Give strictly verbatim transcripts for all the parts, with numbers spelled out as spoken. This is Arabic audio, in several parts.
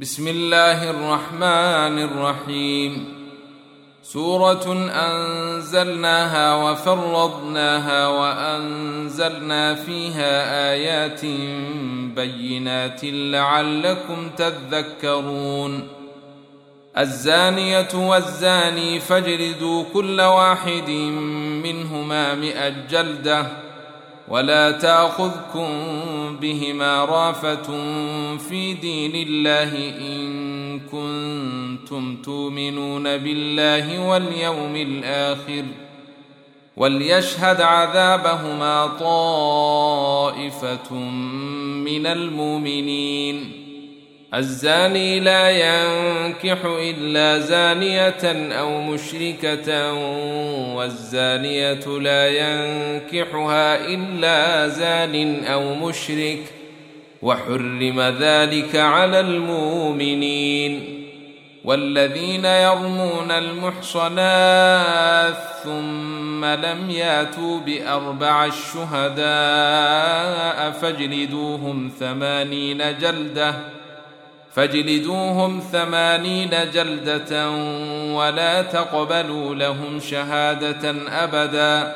بسم الله الرحمن الرحيم. سورة أنزلناها وفرضناها وأنزلنا فيها آيات بينات لعلكم تذكرون. الزانية والزاني فاجلدوا كل واحد منهما مئة جلدة ولا تأخذكم بهما رافة في دين الله إن كنتم تؤمنون بالله واليوم الآخر وليشهد عذابهما طائفة من المؤمنين. الزاني لا ينكح إلا زانية أو مشركة والزانية لا ينكحها إلا زان أو مشرك وحرم ذلك على المؤمنين. والذين يرمون المحصنات ثم لم ياتوا بأربع الشهداء فاجلدوهم ثمانين جلدة فاجلدوهم ثمانين جلدة ولا تقبلوا لهم شهادة أبدا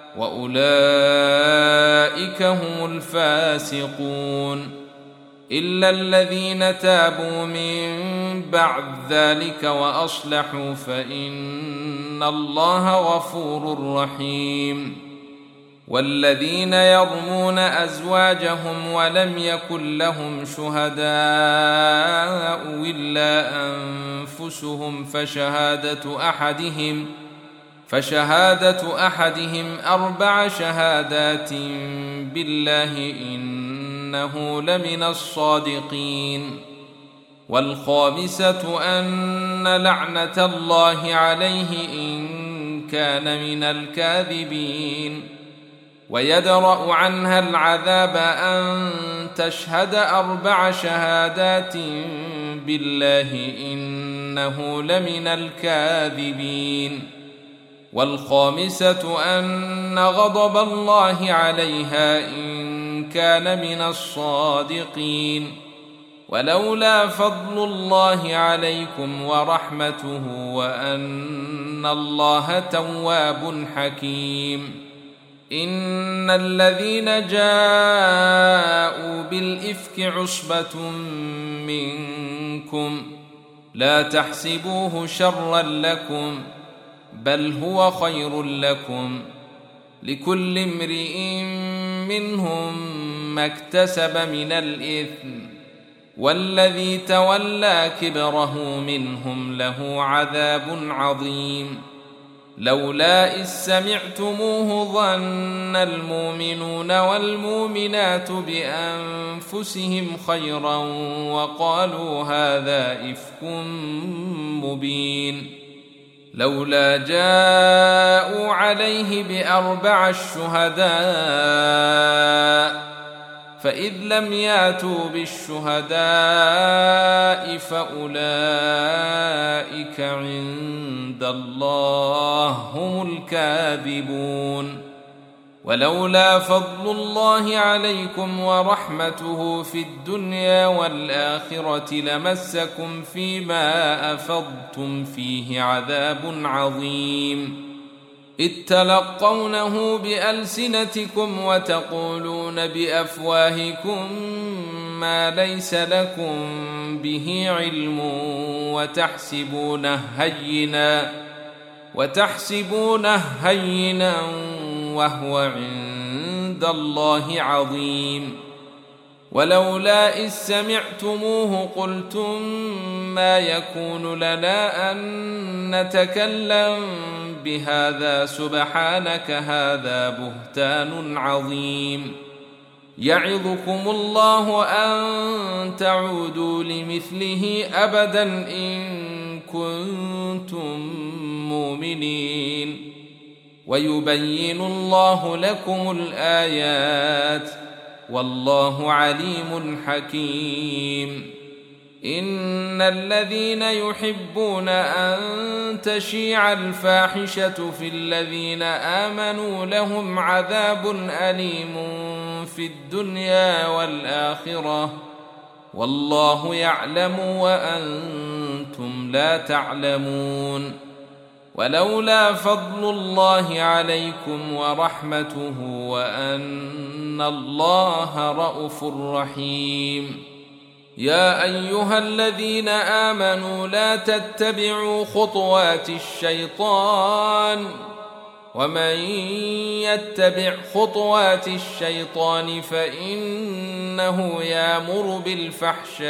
وأولئك هم الفاسقون. إلا الذين تابوا من بعد ذلك وأصلحوا فإن الله غفور رحيم. والذين يرمون أزواجهم ولم يكن لهم شهداء إلا أنفسهم فشهادة أحدهم فشهادة أحدهم أربع شهادات بالله إنه لمن الصادقين. والخامسة أن لعنة الله عليه إن كان من الكاذبين. ويدرأ عنها العذاب أن تشهد أربع شهادات بالله إنه لمن الكاذبين. والخامسة أن غضب الله عليها إن كان من الصادقين. ولولا فضل الله عليكم ورحمته وأن الله تواب حكيم. إن الذين جاءوا بالإفك عصبة منكم لا تحسبوه شرا لكم بل هو خير لكم لكل امرئ منهم ما اكتسب من الإثم والذي تولى كبره منهم له عذاب عظيم. لولا إذ سمعتموه ظن المؤمنون والمؤمنات بأنفسهم خيرا وقالوا هذا إفك مبين. لولا جاءوا عليه بأربع الشهداء فإذ لم ياتوا بالشهداء فأولئك عند الله هم الكاذبون. ولولا فضل الله عليكم ورحمته في الدنيا والآخرة لمسكم فيما أفضتم فيه عذاب عظيم. إذ تلقونه بألسنتكم وتقولون بأفواهكم ما ليس لكم به علم وتحسبونه هينا وتحسبونه هينا وهو عند الله عظيم. ولولا إذ سمعتموه قلتم ما يكون لنا أن نتكلم بهذا سبحانك هذا بهتان عظيم. يعظكم الله أن تعودوا لمثله أبدا إن كنتم مؤمنين. ويبين الله لكم الآيات والله عليم حكيم. إن الذين يحبون أن تشيع الفاحشة في الذين آمنوا لهم عذاب أليم في الدنيا والآخرة والله يعلم وأنتم لا تعلمون. ولولا فضل الله عليكم ورحمته وأن الله رءوف رحيم. يا أيها الذين آمنوا لا تتبعوا خطوات الشيطان، ومن يتبع خطوات الشيطان فإنه يأمر بالفحشاء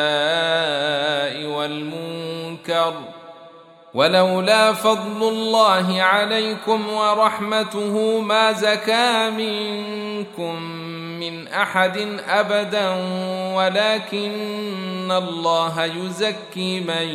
والمنكر. ولولا فضل الله عليكم ورحمته ما زكى منكم من أحد أبدا، ولكن الله يزكي من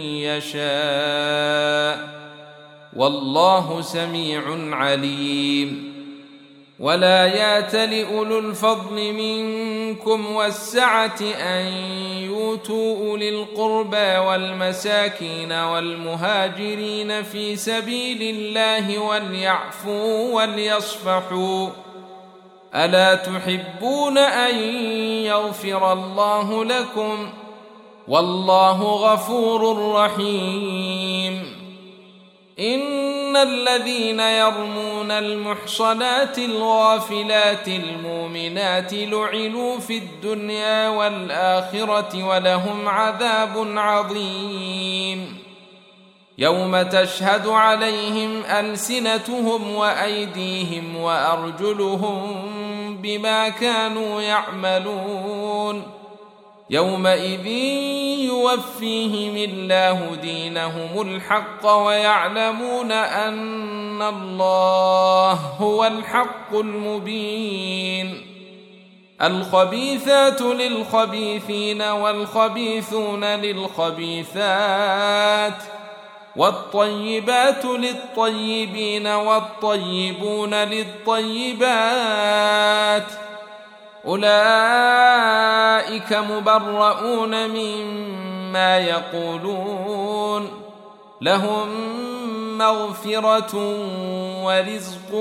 يشاء، والله سميع عليم. ولا يأتل أولو الفضل منكم والسعة أن يؤتوا أولي القربى والمساكين والمهاجرين في سبيل الله وليعفوا وليصفحوا، ألا تحبون أن يغفر الله لكم؟ والله غفور رحيم. إن الذين يرمون المحصنات الغافلات المؤمنات لعنوا في الدنيا والآخرة ولهم عذاب عظيم. يوم تشهد عليهم ألسنتهم وأيديهم وأرجلهم بما كانوا يعملون، يومئذ يوفيهم الله دينهم الحق ويعلمون أن الله هو الحق المبين. الخبيثات للخبيثين والخبيثون للخبيثات، والطيبات للطيبين والطيبون للطيبات، أولئك مبرؤون مما يقولون، لهم مغفرة ورزق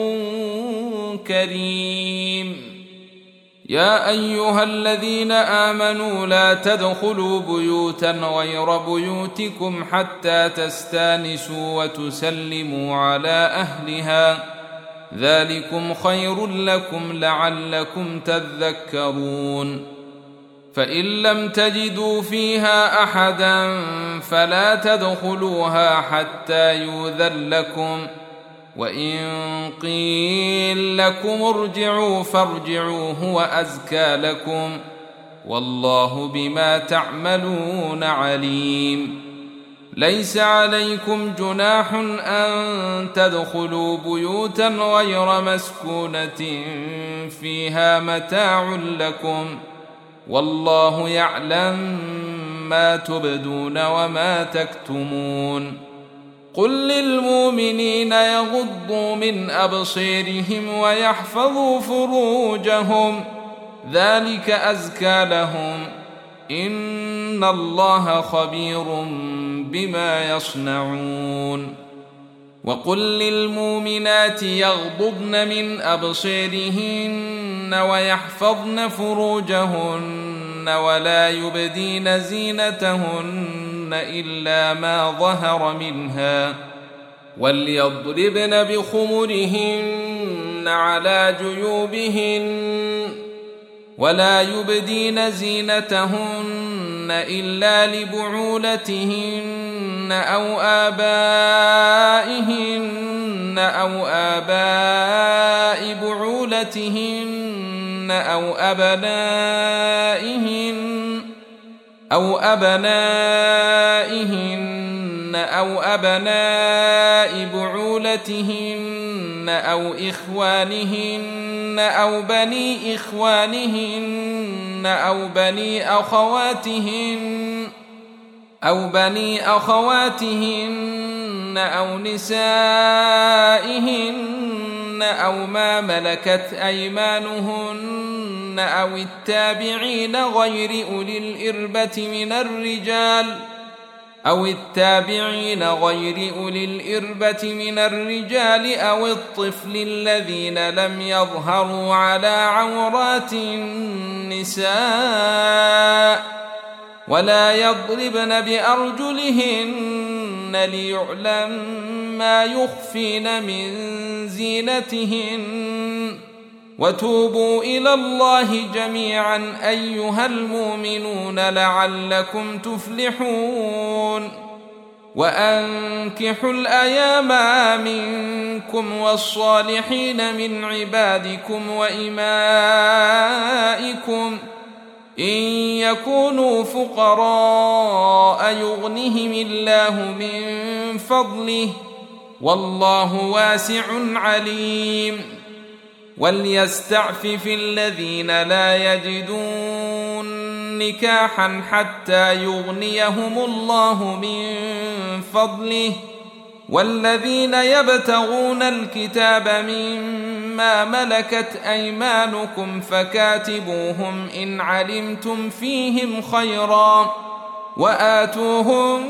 كريم. يا أيها الذين آمنوا لا تدخلوا بيوتا غير بيوتكم حتى تستانسوا وتسلموا على أهلها، ذلكم خير لكم لعلكم تذكرون. فإن لم تجدوا فيها أحدا فلا تدخلوها حتى يؤذن لكم، وإن قيل لكم ارجعوا فارجعوا هو أزكى لكم، والله بما تعملون عليم. ليس عليكم جناح أن تدخلوا بيوتا غير مسكونة فيها متاع لكم، والله يعلم ما تبدون وما تكتمون. قل للمؤمنين يغضوا من أبصيرهم ويحفظوا فروجهم، ذلك أزكى لهم، إن الله خبير بما يصنعون. وقل للمؤمنات يغضضن من أبصيرهن ويحفظن فروجهن ولا يبدين زينتهن إلا ما ظهر منها، وليضربن بخمرهن على جيوبهن، ولا يبدين زينتهن إلا لبعولتهن أو آبائهن أو آباء بعولتهن أو أبنائهن أو أبنائهن أو أبناء بعولتهن أو إخوانهن أو بني إخوانهن أو بني أخواتهن أو بني أخواتهن أو نسائهن أو ما ملكت أيمانهن أو التابعين غير أولي الإربة من الرجال أو التابعين غير أولي الإربة من الرجال أو الطفل الذين لم يظهروا على عورات النساء، ولا يضربن بأرجلهن ليعلم ما يخفين من زينتهن وتوبوا إلى الله جميعا أيها المؤمنون لعلكم تفلحون وأنكحوا الأيام منكم والصالحين من عبادكم وإمائكم إن يكونوا فقراء يغنهم الله من فضله والله واسع عليم وليستعفف الذين لا يجدون نكاحا حتى يغنيهم الله من فضله والذين يبتغون الكتاب مما ملكت أيمانكم فكاتبوهم إن علمتم فيهم خيرا وآتوهم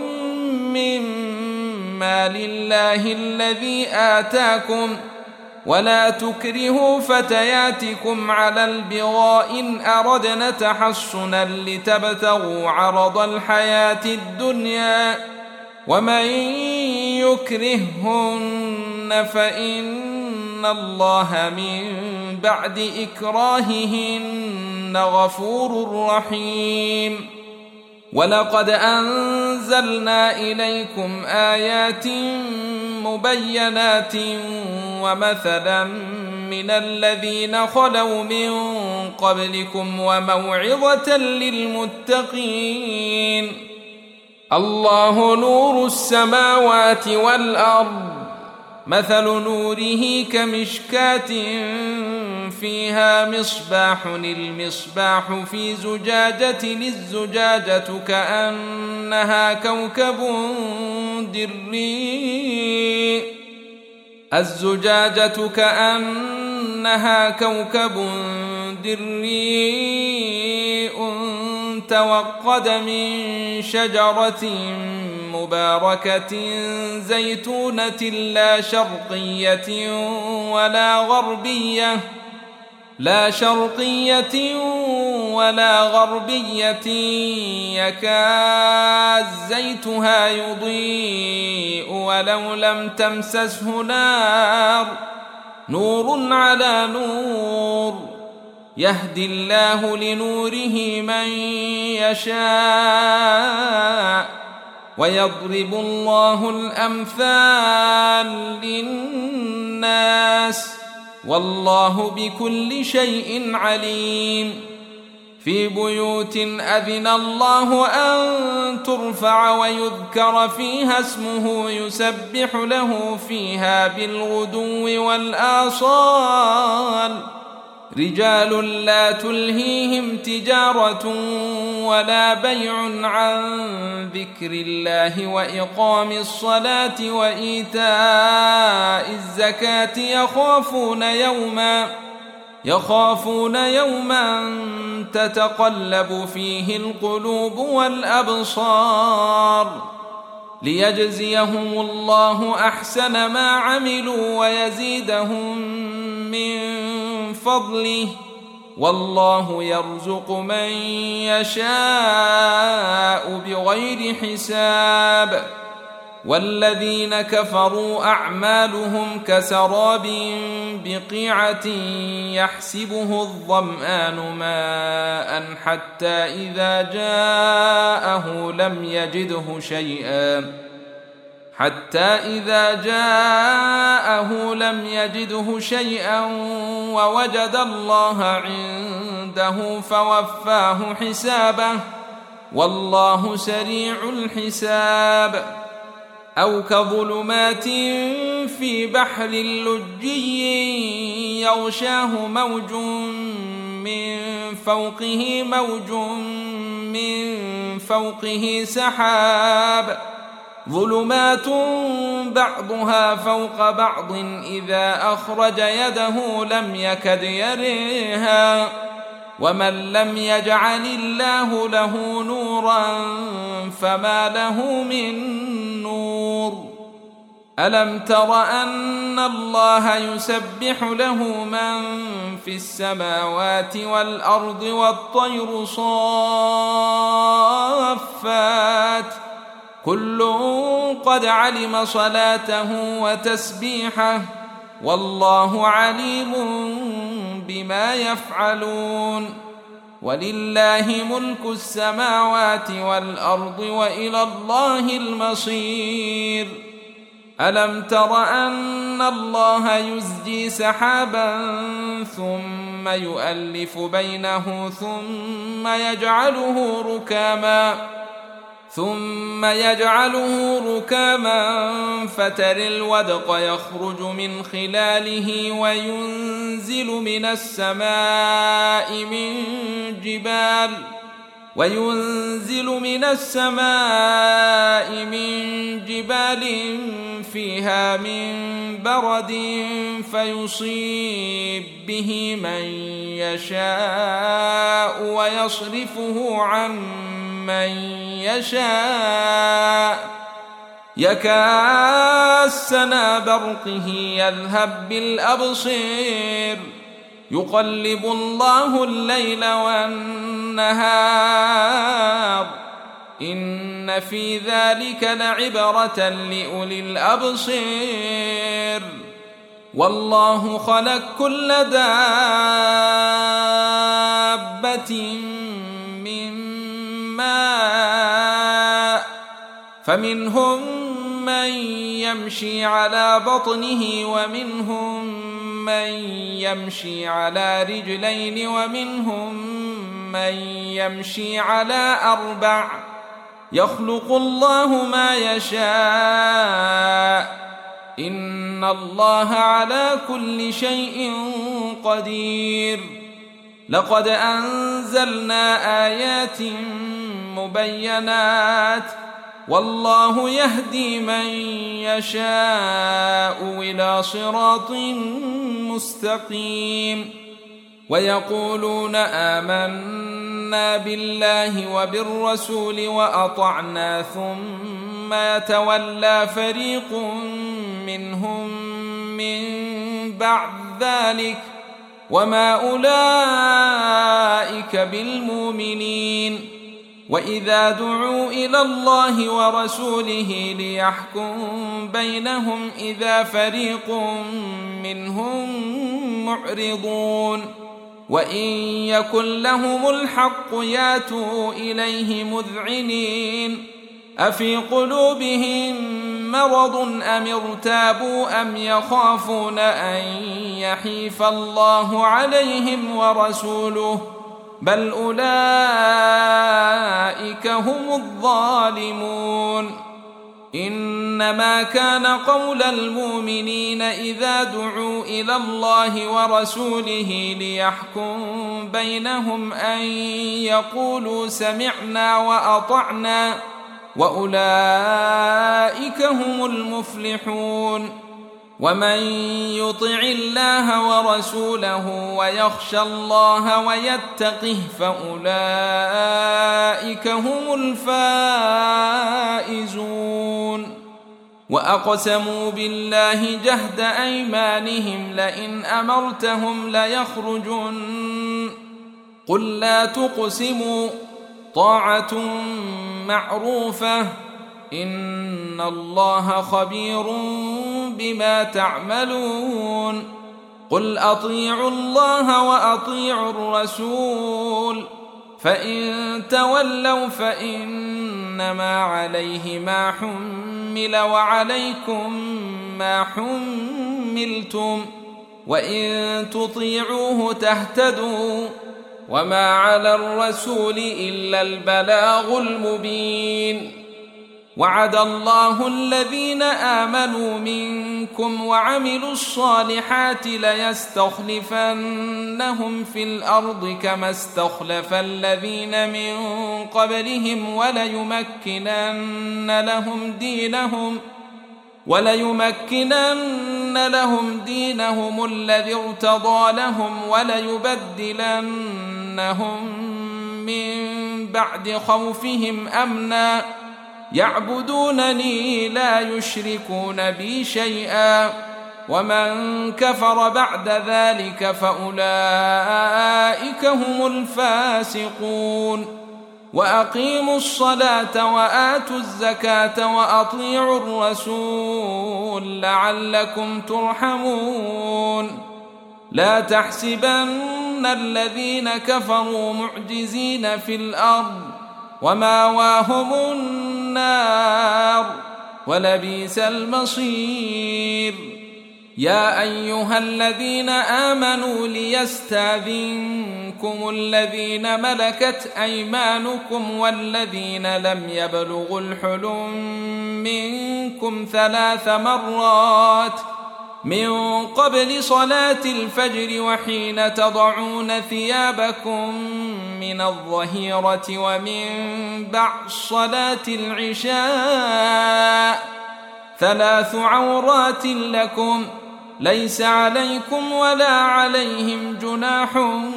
مما لله الذي آتاكم ولا تكرهوا فتياتكم على البغاء إن أردنا تحصنا لتبتغوا عرض الحياة الدنيا ومن يكرههن فإن الله من بعد إكراههن غفور رحيم ولقد أنزلنا إليكم آيات مبينات ومثلا من الذين خلوا من قبلكم وموعظة للمتقين الله نور السماوات والأرض مثل نوره كمشكاة فيها مصباح المصباح في زجاجة الزجاجة كأنها كوكب دري الزجاجة كأنها كوكب دري توقد من شجرة مباركة زيتونة لا شرقية ولا غربية لا شرقية ولا غربية يكاد زيتها يضيء ولو لم تمسسه نار نور على نور يهدي الله لنوره من يشاء ويضرب الله الأمثال للناس والله بكل شيء عليم في بيوت أذن الله أن ترفع ويذكر فيها اسمه يسبح له فيها بالغدو والآصال رجال لا تلهيهم تجارة ولا بيع عن ذكر الله وإقام الصلاة وإيتاء الزكاة يخافون يوما يخافون يوما تتقلب فيه القلوب والأبصار ليجزيهم الله أحسن ما عملوا ويزيدهم من فضله والله يرزق من يشاء بغير حساب والذين كفروا أعمالهم كسراب بقيعة يحسبه الظمآن ماء حتى إذا جاءه لم يجده شيئا حتى إذا جاءه لم يجده شيئا ووجد الله عنده فوفاه حسابه والله سريع الحساب أو كظلمات في بحر لجي يغشاه موج من فوقه موج من فوقه سحاب ظلمات بعضها فوق بعض إذا أخرج يده لم يكد يريها ومن لم يجعل الله له نورا فما له من نور ألم تر أن الله يسبح له من في السماوات والأرض والطير صافات كل قد علم صلاته وتسبيحه والله عليم بما يفعلون ولله ملك السماوات والأرض وإلى الله المصير ألم تر أن الله يزجي سحابا ثم يؤلف بينه ثم يجعله ركاما ثم يجعله ركاما فترى الودق يخرج من خلاله وينزل من السماء من جبال وينزل من السماء من جبال فيها من برد فيصيب به من يشاء ويصرفه عن من يشاء يكاد سنا برقه يذهب بالأبصير يقلب الله الليل والنهار إن في ذلك لعبرة لأولي الأبصير والله خلق كل دابة من ماء فمنهم من يمشي على بطنه ومنهم من يمشي على رجلين ومنهم من يمشي على أربع يخلق الله ما يشاء إن الله على كل شيء قدير لقد أنزلنا آيات مبينات والله يهدي من يشاء إلى صراط مستقيم ويقولون آمنا بالله وبالرسول وأطعنا ثم يتولى فريق منهم من بعد ذلك وما أولئك بالمؤمنين وإذا دعوا إلى الله ورسوله ليحكم بينهم إذا فريق منهم معرضون وإن يكن لهم الحق ياتوا إليه مذعنين أفي قلوبهم مرض أم ارتابوا أم يخافون أن يحيف الله عليهم ورسوله بل أولئك هم الظالمون إنما كان قول المؤمنين إذا دعوا إلى الله ورسوله ليحكم بينهم أن يقولوا سمعنا وأطعنا وأولئك هم المفلحون ومن يطع الله ورسوله ويخشى الله ويتقه فأولئك هم الفائزون وأقسموا بالله جهد أيمانهم لئن أمرتهم ليخرجن قل لا تقسموا طاعة معروفة إن الله خبير بما تعملون قل أطيعوا الله وأطيعوا الرسول فإن تولوا فإنما عليه ما حمل وعليكم ما حملتم وإن تطيعوه تهتدوا وما على الرسول إلا البلاغ المبين وعد الله الذين آمنوا منكم وعملوا الصالحات ليستخلفنهم في الأرض كما استخلف الذين من قبلهم وليمكنن لهم دينهم وليمكنن لهم دينهم الذي ارتضى لهم وليبدلنهم من بعد خوفهم أمنا يعبدونني لا يشركون بي شيئا، ومن كفر بعد ذلك فأولئك هم الفاسقون. وأقيموا الصلاة وآتوا الزكاة وأطيعوا الرسول لعلكم ترحمون. لا تحسبن الذين كفروا معجزين في الأرض، ومأواهم النار ولبئس المصير. يا أيها الذين آمنوا ليستأذنكم الذين ملكت أيمانكم والذين لم يبلغوا الحلم منكم ثلاث مرات من قبل صلاة الفجر وحين تضعون ثيابكم من الظهيرة ومن بعد صلاة العشاء، ثلاث عورات لكم ليس عليكم ولا عليهم جناح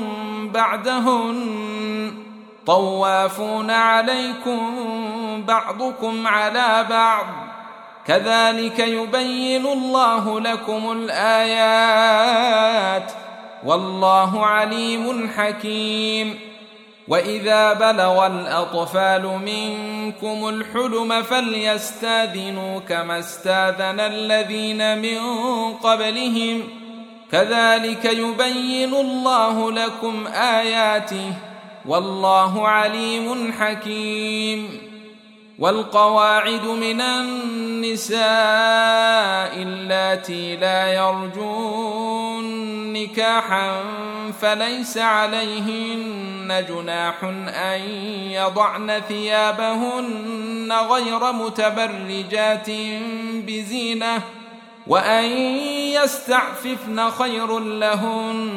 بعدهن، طوافون عليكم بعضكم على بعض، كذلك يبين الله لكم الآيات والله عليم حكيم. وإذا بلغ الأطفال منكم الحلم فليستأذنوا كما استأذن الذين من قبلهم، كذلك يبين الله لكم آياته والله عليم حكيم. والقواعد من النساء اللاتي لا يرجون نكاحا فليس عليهن جناح أن يضعن ثيابهن غير متبرجات بزينة، وأن يستعففن خير لهن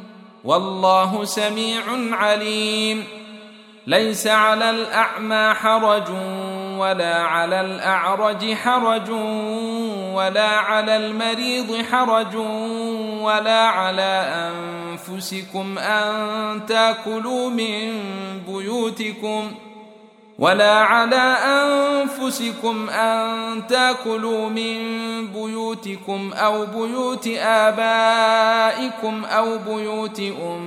والله سميع عليم. ليس على الأعمى حرج ولا على الأعرج حرج ولا على المريض حرج ولا على أنفسكم أن تأكلوا من بيوتكم ولا على أنفسكم أن تأكلوا من بيوتكم أو بيوت آبائكم أو بيوت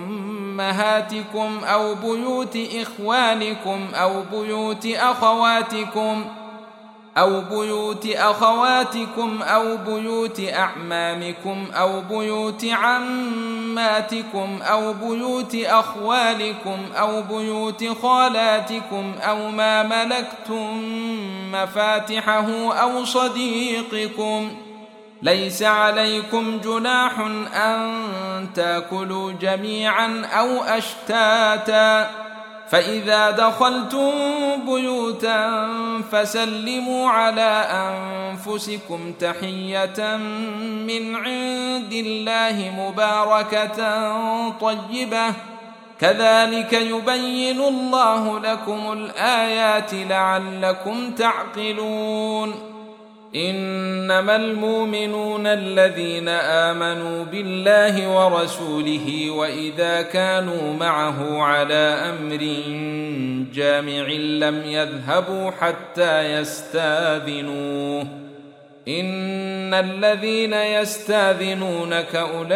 أمهاتكم أو بيوت إخوانكم أو بيوت أخواتكم أو بيوت أخواتكم أو بيوت أعمامكم أو بيوت عماتكم أو بيوت أخوالكم أو بيوت خالاتكم أو ما ملكتم مفاتحه أو صديقكم. ليس عليكم جناح أن تأكلوا جميعا أو أشتاتا، فإذا دخلتم بيوتا فسلموا على أنفسكم تحية من عند الله مباركة طيبة، كذلك يبين الله لكم الآيات لعلكم تعقلون. إنما المؤمنون الذين آمنوا بالله ورسوله وإذا كانوا معه على أمر جامع لم يذهبوا حتى يستأذنوه. إن الذين يستأذنونك أولئك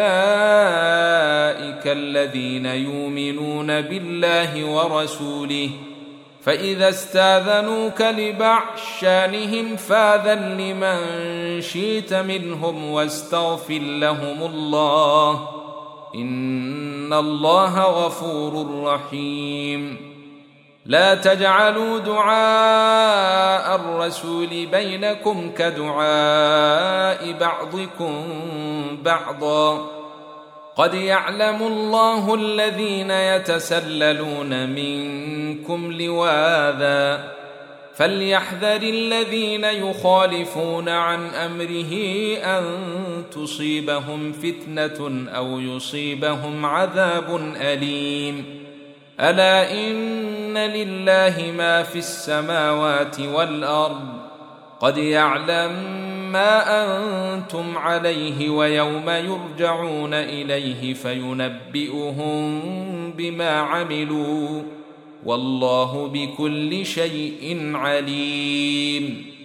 الذين يؤمنون بالله ورسوله، فإذا استاذنوك لبعض شانهم فاذن لمن شئت منهم واستغفر لهم الله، إن الله غفور رحيم. لا تجعلوا دعاء الرسول بينكم كدعاء بعضكم بعضا، قد يعلم الله الذين يتسللون منكم لواذا، فليحذر الذين يخالفون عن أمره أن تصيبهم فتنة أو يصيبهم عذاب أليم. ألا إن لله ما في السماوات والأرض، قد يعلم ما أنتم عليه ويوم يرجعون إليه فينبئهم بما عملوا، والله بكل شيء عليم.